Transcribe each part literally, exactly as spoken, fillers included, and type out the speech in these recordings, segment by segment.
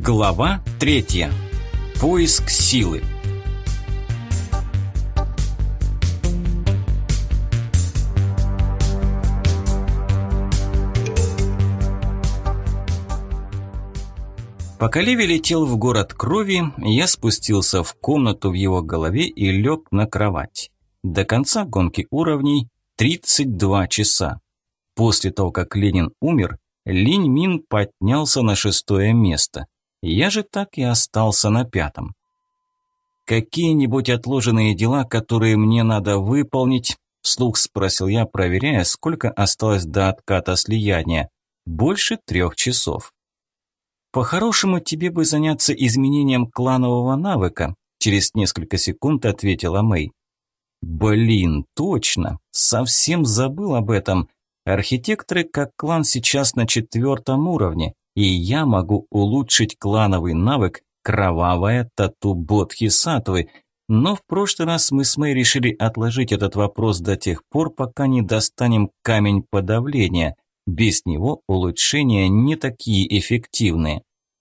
Глава третья. Поиск силы. Пока Леви летел в город крови, я спустился в комнату в его голове и лег на кровать. До конца гонки уровней тридцать два часа. После того, как Ленин умер, Линь Мин поднялся на шестое место. Я же так и остался на пятом. «Какие-нибудь отложенные дела, которые мне надо выполнить?» – вслух спросил я, проверяя, сколько осталось до отката слияния. «Больше трех часов». «По-хорошему, тебе бы заняться изменением кланового навыка», – через несколько секунд ответила Мэй. «Блин, точно, совсем забыл об этом. Архитекторы как клан сейчас на четвертом уровне, и я могу улучшить клановый навык «Кровавая тату Бодхисаттвы», но в прошлый раз мы с Мэй решили отложить этот вопрос до тех пор, пока не достанем камень подавления. Без него улучшения не такие эффективные.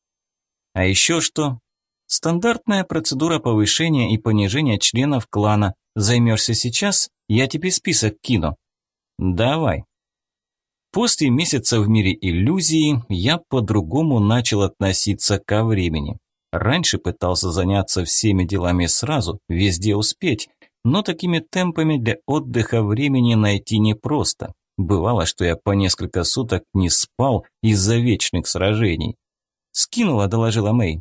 А еще что? Стандартная процедура повышения и понижения членов клана. Займешься сейчас? Я тебе список кину. Давай. После месяца в мире иллюзии я по-другому начал относиться ко времени. Раньше пытался заняться всеми делами сразу, везде успеть, но такими темпами для отдыха времени найти непросто. Бывало, что я по несколько суток не спал из-за вечных сражений. «Скинула», – доложила Мэй.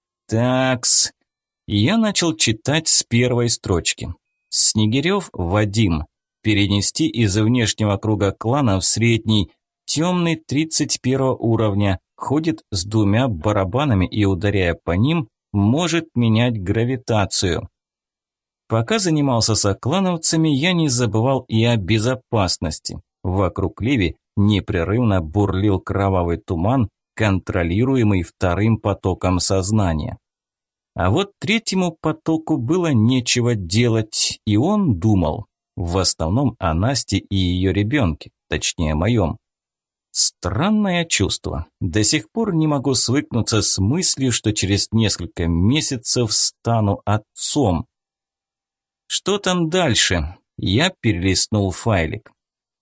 «Такс». Я начал читать с первой строчки. Снегирев Вадим. Перенести из внешнего круга клана в средний. Темный тридцать первого уровня. Ходит с двумя барабанами и, ударяя по ним, может менять гравитацию. Пока занимался соклановцами, я не забывал и о безопасности. Вокруг Леви непрерывно бурлил кровавый туман, контролируемый вторым потоком сознания. А вот третьему потоку было нечего делать, и он думал. В основном о Насте и ее ребенке, точнее моем. Странное чувство. До сих пор не могу свыкнуться с мыслью, что через несколько месяцев стану отцом. Что там дальше? Я перелистнул файлик.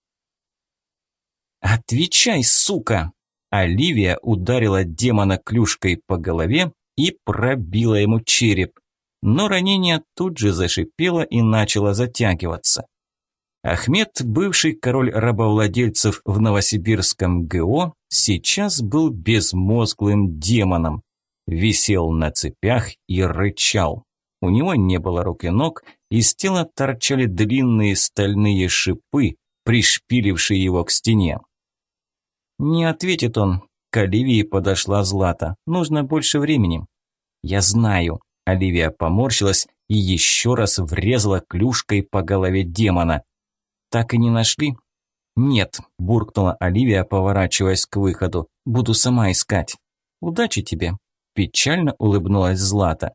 «Отвечай, сука!» Оливия ударила демона клюшкой по голове и пробила ему череп. Но ранение тут же зашипело и начало затягиваться. Ахмед, бывший король рабовладельцев в Новосибирском ГО, сейчас был безмозглым демоном. Висел на цепях и рычал. У него не было рук и ног, из тела торчали длинные стальные шипы, пришпилившие его к стене. «Не ответит он». К Оливии подошла Злата. «Нужно больше времени». «Я знаю». Оливия поморщилась и еще раз врезала клюшкой по голове демона. «Так и не нашли?» «Нет», – буркнула Оливия, поворачиваясь к выходу. «Буду сама искать». «Удачи тебе», – печально улыбнулась Злата.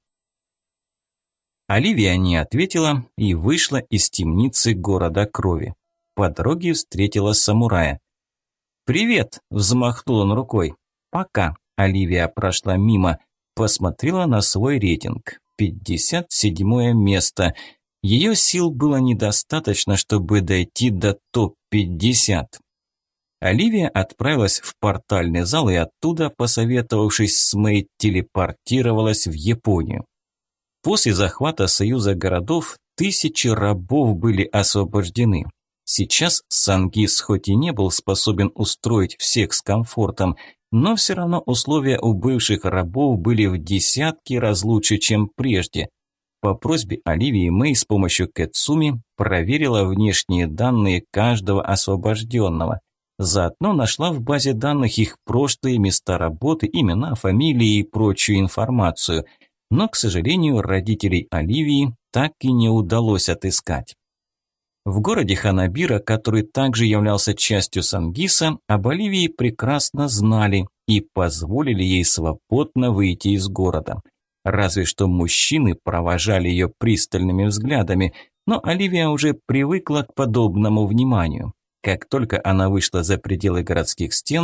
Оливия не ответила и вышла из темницы города крови. По дороге встретила самурая. «Привет», – взмахнул он рукой. «Пока». Оливия прошла мимо. Посмотрела на свой рейтинг. пятьдесят седьмое место. Ее сил было недостаточно, чтобы дойти до топ пятьдесят. Оливия отправилась в портальный зал и оттуда, посоветовавшись с Мэй, телепортировалась в Японию. После захвата Союза городов тысячи рабов были освобождены. Сейчас Сангис хоть и не был способен устроить всех с комфортом, но все равно условия у бывших рабов были в десятки раз лучше, чем прежде. По просьбе Оливии Мэй с помощью Кэцуми проверила внешние данные каждого освобожденного. Заодно нашла в базе данных их прошлые места работы, имена, фамилии и прочую информацию. Но, к сожалению, родителей Оливии так и не удалось отыскать. В городе Ханабира, который также являлся частью Сангиса, об Оливии прекрасно знали и позволили ей свободно выйти из города. Разве что мужчины провожали ее пристальными взглядами, но Оливия уже привыкла к подобному вниманию. Как только она вышла за пределы городских стен,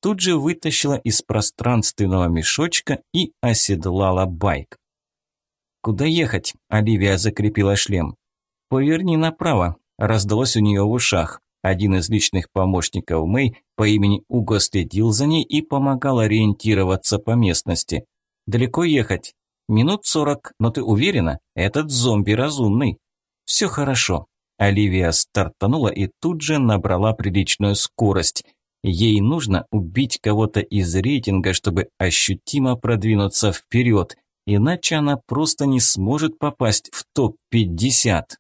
тут же вытащила из пространственного мешочка и оседлала байк. «Куда ехать?» – Оливия закрепила шлем. «Поверни направо», – раздалось у нее в ушах. Один из личных помощников Мэй по имени Уго следил за ней и помогал ориентироваться по местности. «Далеко ехать?» «Минут сорок, но ты уверена? Этот зомби разумный». «Все хорошо». Оливия стартанула и тут же набрала приличную скорость. Ей нужно убить кого-то из рейтинга, чтобы ощутимо продвинуться вперед, иначе она просто не сможет попасть в топ пятьдесят.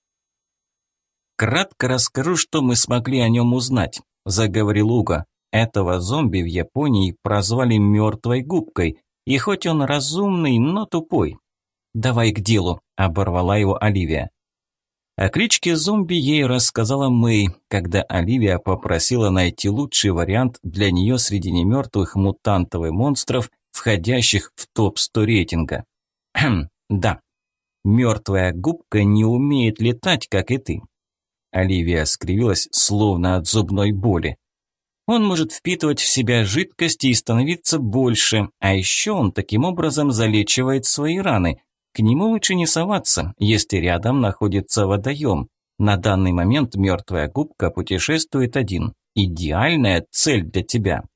«Кратко расскажу, что мы смогли о нем узнать», – заговорил Уго. «Этого зомби в Японии прозвали мертвой губкой, и хоть он разумный, но тупой». «Давай к делу», – оборвала его Оливия. О кличке зомби ей рассказала Мэй, когда Оливия попросила найти лучший вариант для нее среди немертвых мутантов и монстров, входящих в топ сто рейтинга. «Хм, да. Мертвая губка не умеет летать, как и ты». Оливия скривилась, словно от зубной боли. «Он может впитывать в себя жидкости и становиться больше, а еще он таким образом залечивает свои раны. К нему лучше не соваться, если рядом находится водоем. На данный момент мертвая губка путешествует один. Идеальная цель для тебя».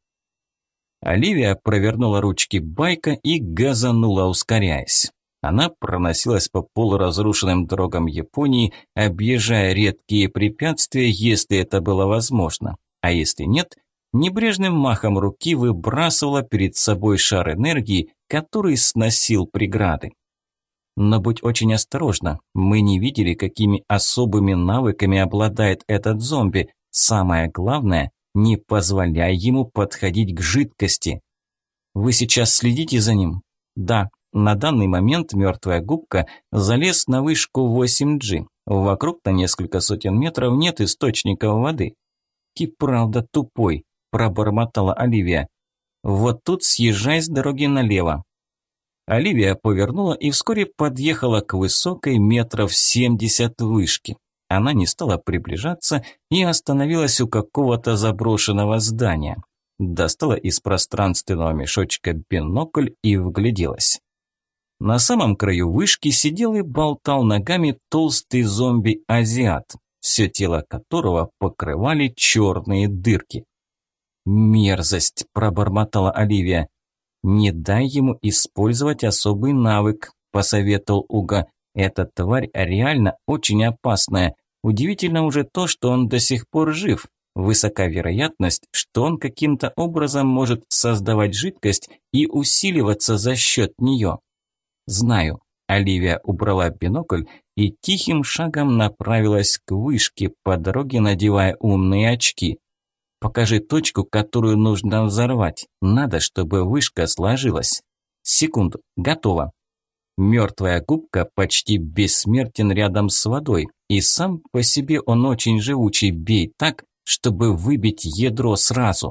Оливия провернула ручки байка и газанула, ускоряясь. Она проносилась по полуразрушенным дорогам Японии, объезжая редкие препятствия, если это было возможно. А если нет, небрежным махом руки выбрасывала перед собой шар энергии, который сносил преграды. Но будь очень осторожна, мы не видели, какими особыми навыками обладает этот зомби. Самое главное, не позволяй ему подходить к жидкости. Вы сейчас следите за ним? Да, на данный момент мертвая губка залез на вышку восемь джи. Вокруг на несколько сотен метров нет источников воды. И правда тупой, пробормотала Оливия. Вот тут съезжай с дороги налево. Оливия повернула и вскоре подъехала к высокой метров семьдесят вышке. Она не стала приближаться и остановилась у какого-то заброшенного здания. Достала из пространственного мешочка бинокль и вгляделась. На самом краю вышки сидел и болтал ногами толстый зомби-азиат, все тело которого покрывали черные дырки. «Мерзость!» – пробормотала Оливия. «Не дай ему использовать особый навык», – посоветовал Уго. «Эта тварь реально очень опасная. Удивительно уже то, что он до сих пор жив. Высока вероятность, что он каким-то образом может создавать жидкость и усиливаться за счет нее». «Знаю». Оливия убрала бинокль и тихим шагом направилась к вышке, по дороге надевая умные очки. «Покажи точку, которую нужно взорвать. Надо, чтобы вышка сложилась. Секунду. Готово». Мертвая губка почти бессмертен рядом с водой, и сам по себе он очень живучий. Бей так, чтобы выбить ядро сразу.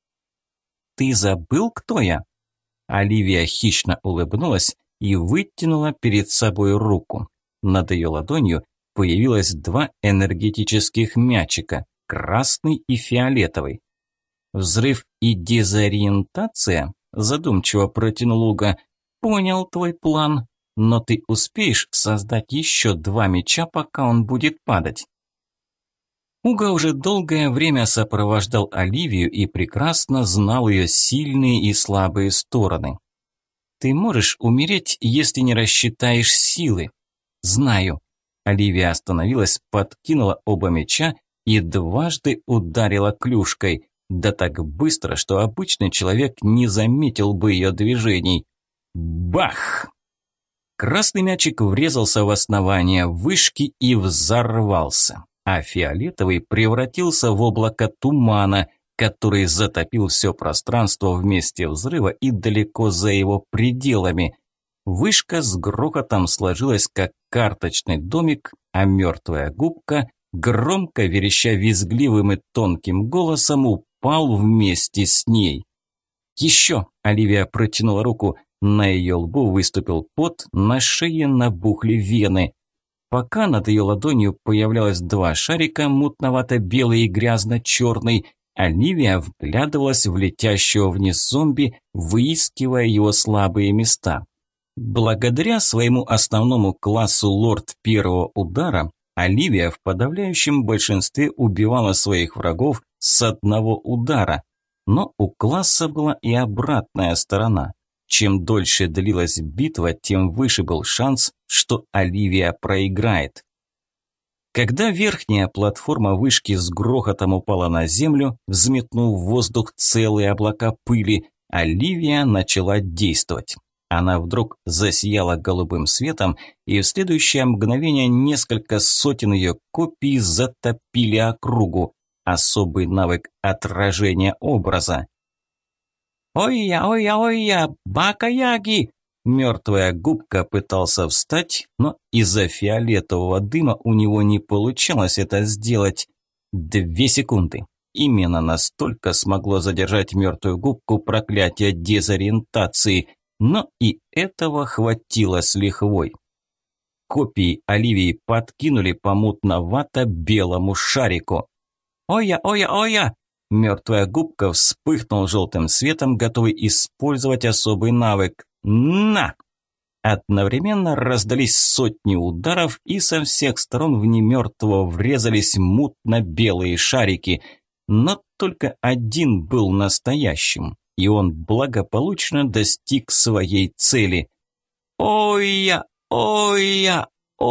«Ты забыл, кто я?» Оливия хищно улыбнулась и вытянула перед собой руку. Над ее ладонью появилось два энергетических мячика – красный и фиолетовый. «Взрыв и дезориентация?» – задумчиво протянул Уго. «Понял твой план, но ты успеешь создать еще два мяча, пока он будет падать». Уго уже долгое время сопровождал Оливию и прекрасно знал ее сильные и слабые стороны. «Ты можешь умереть, если не рассчитаешь силы». «Знаю». Оливия остановилась, подкинула оба мяча и дважды ударила клюшкой. Да так быстро, что обычный человек не заметил бы ее движений. Бах! Красный мячик врезался в основание вышки и взорвался, а фиолетовый превратился в облако тумана, который затопил все пространство в месте взрыва и далеко за его пределами. Вышка с грохотом сложилась, как карточный домик, а мертвая губка, громко вереща визгливым и тонким голосом, упал вместе с ней. «Еще!» – Оливия протянула руку. На ее лбу выступил пот, на шее набухли вены. Пока над ее ладонью появлялось два шарика, мутновато-белый и грязно-черный, Оливия вглядывалась в летящего вниз зомби, выискивая его слабые места. Благодаря своему основному классу лорд первого удара, Оливия в подавляющем большинстве убивала своих врагов с одного удара. Но у класса была и обратная сторона. Чем дольше длилась битва, тем выше был шанс, что Оливия проиграет. Когда верхняя платформа вышки с грохотом упала на землю, взметнув в воздух целые облака пыли, Оливия начала действовать. Она вдруг засияла голубым светом, и в следующее мгновение несколько сотен ее копий затопили округу. Особый навык отражения образа. «Ой-я, ой-я, ой-я, бака-яги!» Мертвая губка пытался встать, но из-за фиолетового дыма у него не получалось это сделать. Две секунды. Именно настолько смогло задержать мертвую губку проклятие дезориентации, но и этого хватило с лихвой. Копии Оливии подкинули по мутновато-белому шарику. «Ой-я, ой-я, ой-я!» Мертвая губка вспыхнул желтым светом, готовый использовать особый навык. «На!» Одновременно раздались сотни ударов, и со всех сторон в немертвого врезались мутно-белые шарики. Но только один был настоящим, и он благополучно достиг своей цели. «Ой-я! Ой-я!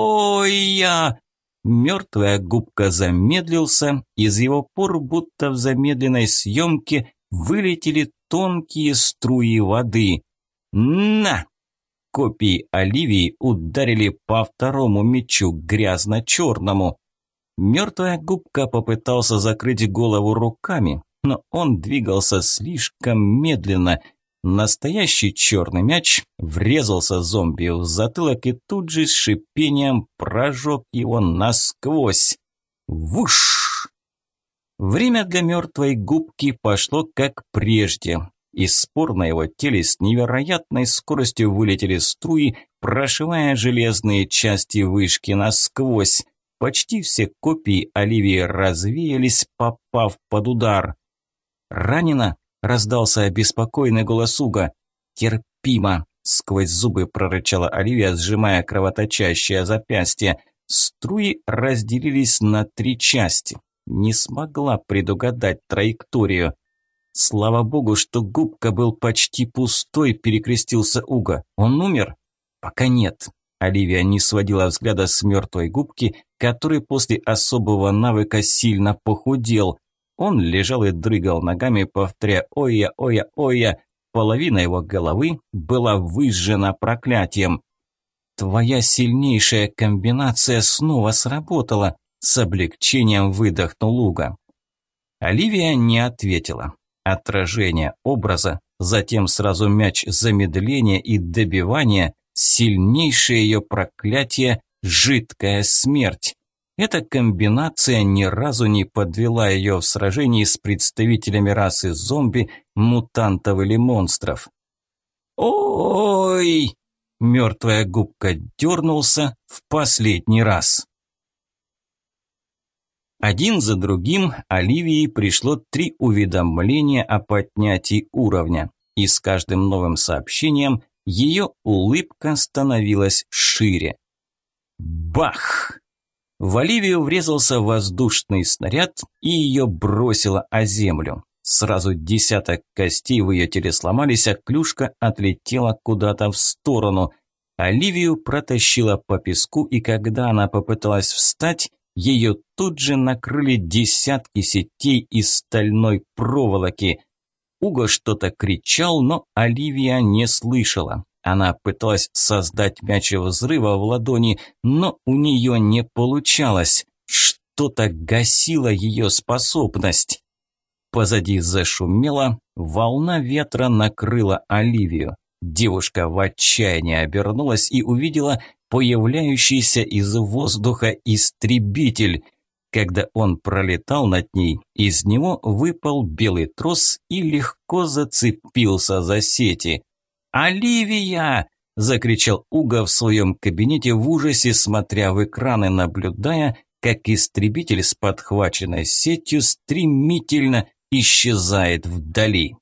Ой-я!» Мертвая губка замедлился, из его пор, будто в замедленной съемке, вылетели тонкие струи воды. «На!» Копии Оливии ударили по второму мечу, грязно-черному. Мертвая губка попытался закрыть голову руками, но он двигался слишком медленно. Настоящий черный мяч врезался зомби в затылок и тут же с шипением прожег его насквозь. Вуш! Время для мертвой губки пошло как прежде. Из спор на его теле с невероятной скоростью вылетели струи, прошивая железные части вышки насквозь. Почти все копии Оливии развеялись, попав под удар. «Ранена?» – раздался обеспокоенный голос Уга. «Терпимо!» – сквозь зубы прорычала Оливия, сжимая кровоточащее запястье. Струи разделились на три части. Не смогла предугадать траекторию. «Слава богу, что губка был почти пустой», – перекрестился Уга. «Он умер?» «Пока нет». Оливия не сводила взгляда с мертвой губки, который после особого навыка сильно похудел. Он лежал и дрыгал ногами, повторяя «Ой-я, ой-я, ой-я». Половина его головы была выжжена проклятием. «Твоя сильнейшая комбинация снова сработала», – с облегчением выдохнул Уга. Оливия не ответила. Отражение образа, затем сразу мяч замедления и добивания, сильнейшее ее проклятие – жидкая смерть. Эта комбинация ни разу не подвела ее в сражении с представителями расы зомби, мутантов или монстров. «Ой!» – мертвая губка дернулся в последний раз. Один за другим Оливии пришло три уведомления о поднятии уровня, и с каждым новым сообщением ее улыбка становилась шире. Бах! В Оливию врезался воздушный снаряд, и ее бросило о землю. Сразу десяток костей в ее теле сломались, а клюшка отлетела куда-то в сторону. Оливию протащило по песку, и когда она попыталась встать, ее тут же накрыли десятки сетей из стальной проволоки. Уго что-то кричал, но Оливия не слышала. Она пыталась создать мяч взрыва в ладони, но у нее не получалось. Что-то гасило ее способность. Позади зашумело, волна ветра накрыла Оливию. Девушка в отчаянии обернулась и увидела появляющийся из воздуха истребитель. Когда он пролетал над ней, из него выпал белый трос и легко зацепился за сети. «Оливия!» – закричал Уго в своем кабинете в ужасе, смотря в экраны, наблюдая, как истребитель с подхваченной сетью стремительно, исчезает вдали.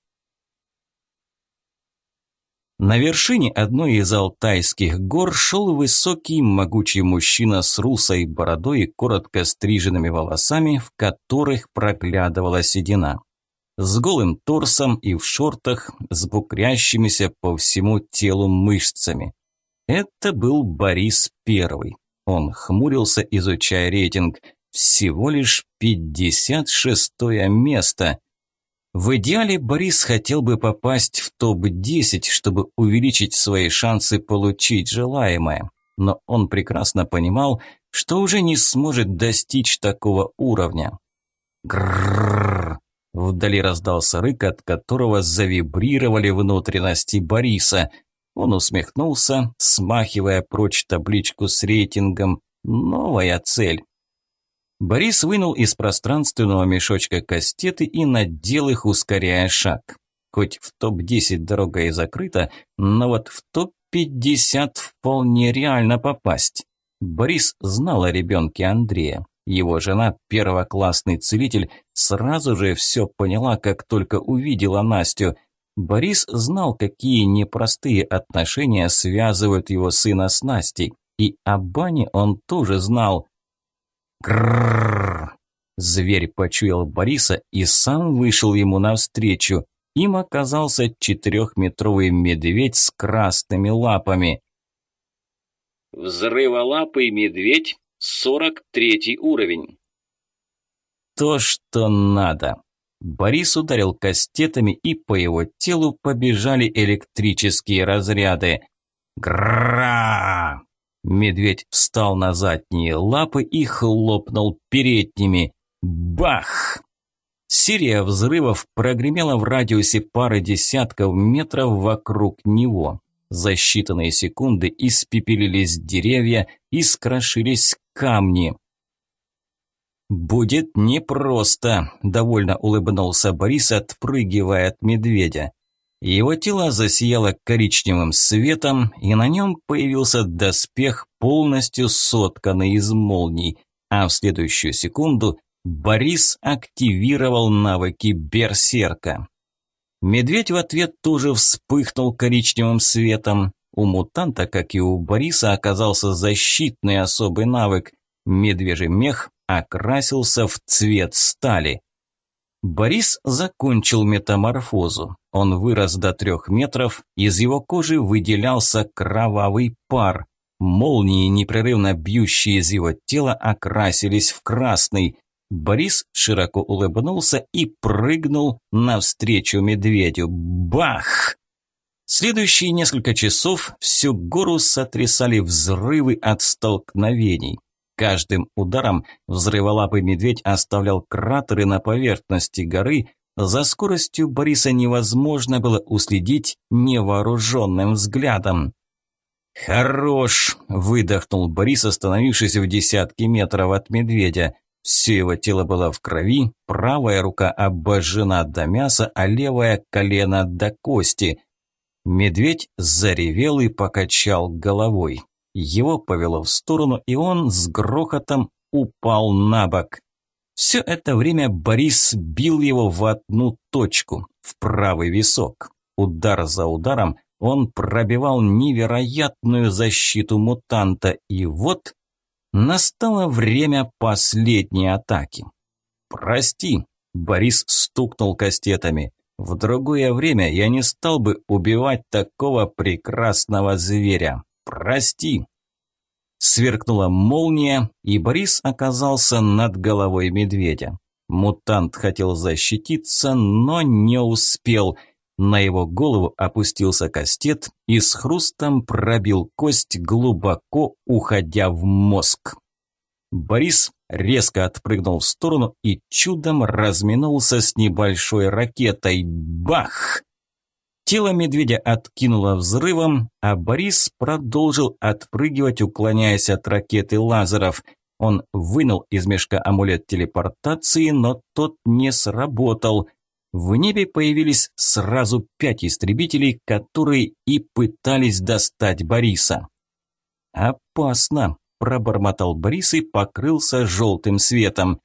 На вершине одной из алтайских гор шел высокий, могучий мужчина с русой бородой и коротко стриженными волосами, в которых проглядывала седина. С голым торсом и в шортах, с бугрящимися по всему телу мышцами. Это был Борис Первый. Он хмурился, изучая рейтинг. Всего лишь пятьдесят шестое место. В идеале Борис хотел бы попасть в топ десять, чтобы увеличить свои шансы получить желаемое. Но он прекрасно понимал, что уже не сможет достичь такого уровня. Грррррр! Вдали раздался рык, от которого завибрировали внутренности Бориса. Он усмехнулся, смахивая прочь табличку с рейтингом. Новая цель. Борис вынул из пространственного мешочка кастеты и надел их, ускоряя шаг. Хоть в топ десять дорога и закрыта, но вот в топ пятьдесят вполне реально попасть. Борис знал о ребенке Андрея. Его жена, первоклассный целитель, сразу же все поняла, как только увидела Настю. Борис знал, какие непростые отношения связывают его сына с Настей. И о бане он тоже знал. Грррррр! Зверь почуял Бориса и сам вышел ему навстречу. Им оказался четырехметровый медведь с красными лапами. Взрыволапый медведь, сорок третий уровень. То, что надо. Борис ударил кастетами, и по его телу побежали электрические разряды. Гра! Медведь встал на задние лапы и хлопнул передними. Бах! Серия взрывов прогремела в радиусе пары десятков метров вокруг него. За считанные секунды испепелились деревья и скрошились камни. «Будет непросто», – довольно улыбнулся Борис, отпрыгивая от медведя. Его тело засияло коричневым светом, и на нем появился доспех, полностью сотканный из молний, а в следующую секунду Борис активировал навыки берсерка. Медведь в ответ тоже вспыхнул коричневым светом. У мутанта, как и у Бориса, оказался защитный особый навык. Медвежий мех окрасился в цвет стали. Борис закончил метаморфозу. Он вырос до трех метров, из его кожи выделялся кровавый пар. Молнии, непрерывно бьющие из его тела, окрасились в красный. Борис широко улыбнулся и прыгнул навстречу медведю. Бах! Следующие несколько часов всю гору сотрясали взрывы от столкновений. Каждым ударом взрыволапый медведь оставлял кратеры на поверхности горы. За скоростью Бориса невозможно было уследить невооруженным взглядом. «Хорош!» – выдохнул Борис, остановившись в десятке метров от медведя. Все его тело было в крови, правая рука обожжена до мяса, а левое колено до кости. Медведь заревел и покачал головой. Его повело в сторону, и он с грохотом упал на бок. Все это время Борис бил его в одну точку, в правый висок. Удар за ударом он пробивал невероятную защиту мутанта, и вот настало время последней атаки. «Прости», – Борис стукнул кастетами. «В другое время я не стал бы убивать такого прекрасного зверя. Прости». Сверкнула молния, и Борис оказался над головой медведя. Мутант хотел защититься, но не успел. На его голову опустился кастет и с хрустом пробил кость, глубоко уходя в мозг. Борис резко отпрыгнул в сторону и чудом разминулся с небольшой ракетой. Бах! Тело медведя откинуло взрывом, а Борис продолжил отпрыгивать, уклоняясь от ракеты лазеров. Он вынул из мешка амулет телепортации, но тот не сработал. В небе появились сразу пять истребителей, которые и пытались достать Бориса. «Опасно», – пробормотал Борис и покрылся желтым светом.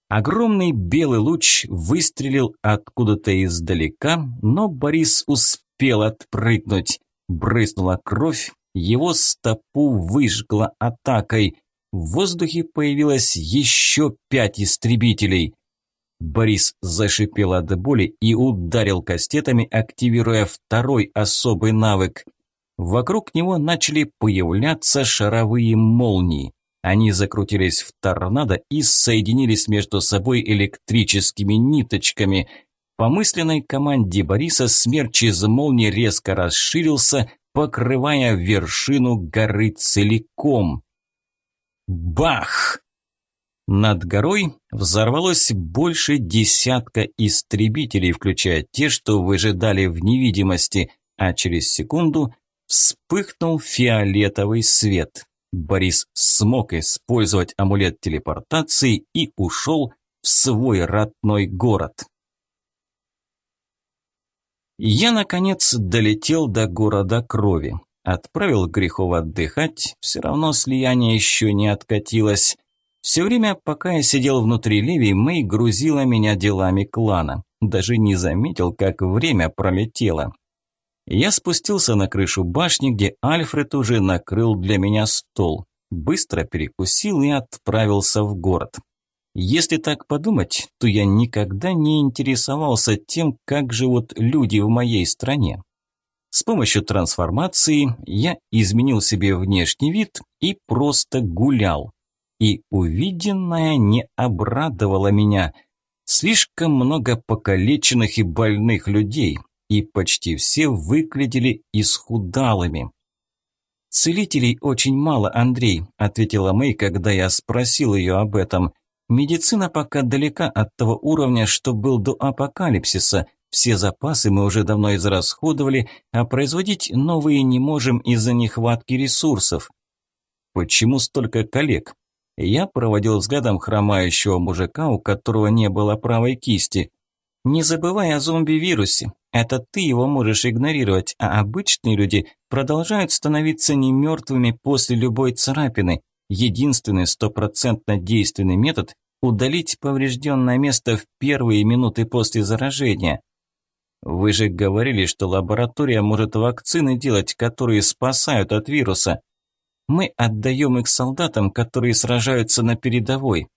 Огромный белый луч выстрелил откуда-то издалека, но Борис успел отпрыгнуть. Брызнула кровь, его стопу выжгла атакой. В воздухе появилось еще пять истребителей. Борис зашипел от боли и ударил кастетами, активируя второй особый навык. Вокруг него начали появляться шаровые молнии. Они закрутились в торнадо и соединились между собой электрическими ниточками. По мысленной команде Бориса смерч из молнии резко расширился, покрывая вершину горы целиком. Бах! Над горой взорвалось больше десятка истребителей, включая те, что выжидали в невидимости, а через секунду вспыхнул фиолетовый свет. Борис смог использовать амулет телепортации и ушел в свой родной город. Я, наконец, долетел до города крови. Отправил грехов отдыхать, все равно слияние еще не откатилось. Все время, пока я сидел внутри Леви, Мэй грузила меня делами клана. Даже не заметил, как время пролетело. Я спустился на крышу башни, где Альфред уже накрыл для меня стол. Быстро перекусил и отправился в город. Если так подумать, то я никогда не интересовался тем, как живут люди в моей стране. С помощью трансформации я изменил себе внешний вид и просто гулял. И увиденное не обрадовало меня. Слишком много покалеченных и больных людей, и почти все выглядели исхудалыми. «Целителей очень мало, Андрей», – ответила Мэй, когда я спросил ее об этом. «Медицина пока далека от того уровня, что был до апокалипсиса. Все запасы мы уже давно израсходовали, а производить новые не можем из-за нехватки ресурсов». «Почему столько коллег?» Я проводил взглядом хромающего мужика, у которого не было правой кисти. «Не забывай о зомби-вирусе. Это ты его можешь игнорировать, а обычные люди продолжают становиться немертвыми после любой царапины. Единственный стопроцентно действенный метод – удалить поврежденное место в первые минуты после заражения. Вы же говорили, что лаборатория может вакцины делать, которые спасают от вируса. Мы отдаем их солдатам, которые сражаются на передовой».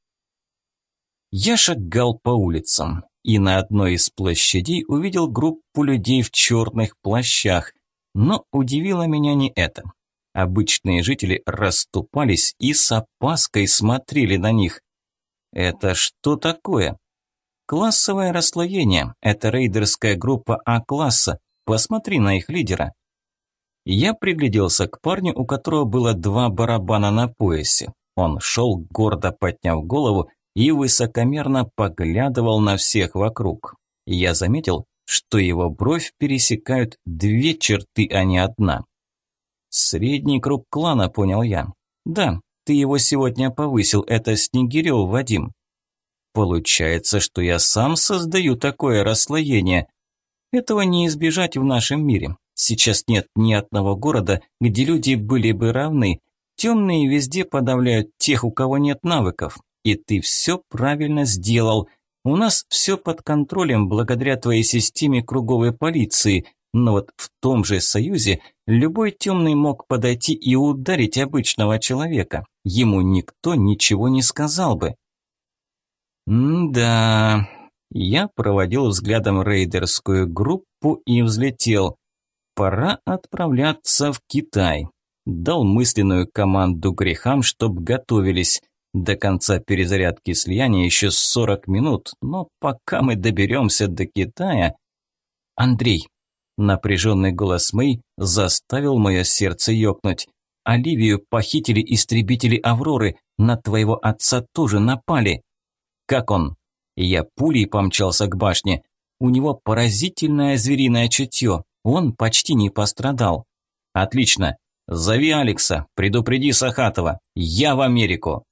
Я шагал по улицам и на одной из площадей увидел группу людей в черных плащах. Но удивило меня не это. Обычные жители расступались и с опаской смотрели на них. Это что такое? Классовое расслоение. Это рейдерская группа А-класса. Посмотри на их лидера. Я пригляделся к парню, у которого было два барабана на поясе. Он шел, гордо подняв голову, и высокомерно поглядывал на всех вокруг. Я заметил, что его бровь пересекают две черты, а не одна. «Средний круг клана», понял я. «Да, ты его сегодня повысил, это Снегирев Вадим». «Получается, что я сам создаю такое расслоение. Этого не избежать в нашем мире. Сейчас нет ни одного города, где люди были бы равны. Темные везде подавляют тех, у кого нет навыков. И ты все правильно сделал. У нас все под контролем благодаря твоей системе круговой полиции. Но вот в том же союзе любой темный мог подойти и ударить обычного человека. Ему никто ничего не сказал бы». «М-да...» Я проводил взглядом рейдерскую группу и взлетел. «Пора отправляться в Китай». Дал мысленную команду грехам, чтоб готовились. До конца перезарядки слияния еще сорок минут, но пока мы доберемся до Китая... «Андрей», напряженный голос Мэй заставил мое сердце ёкнуть. «Оливию похитили истребители Авроры, на твоего отца тоже напали». «Как он?» Я пулей помчался к башне. «У него поразительное звериное чутье, он почти не пострадал». «Отлично, зови Алекса, предупреди Сахатова, я в Америку».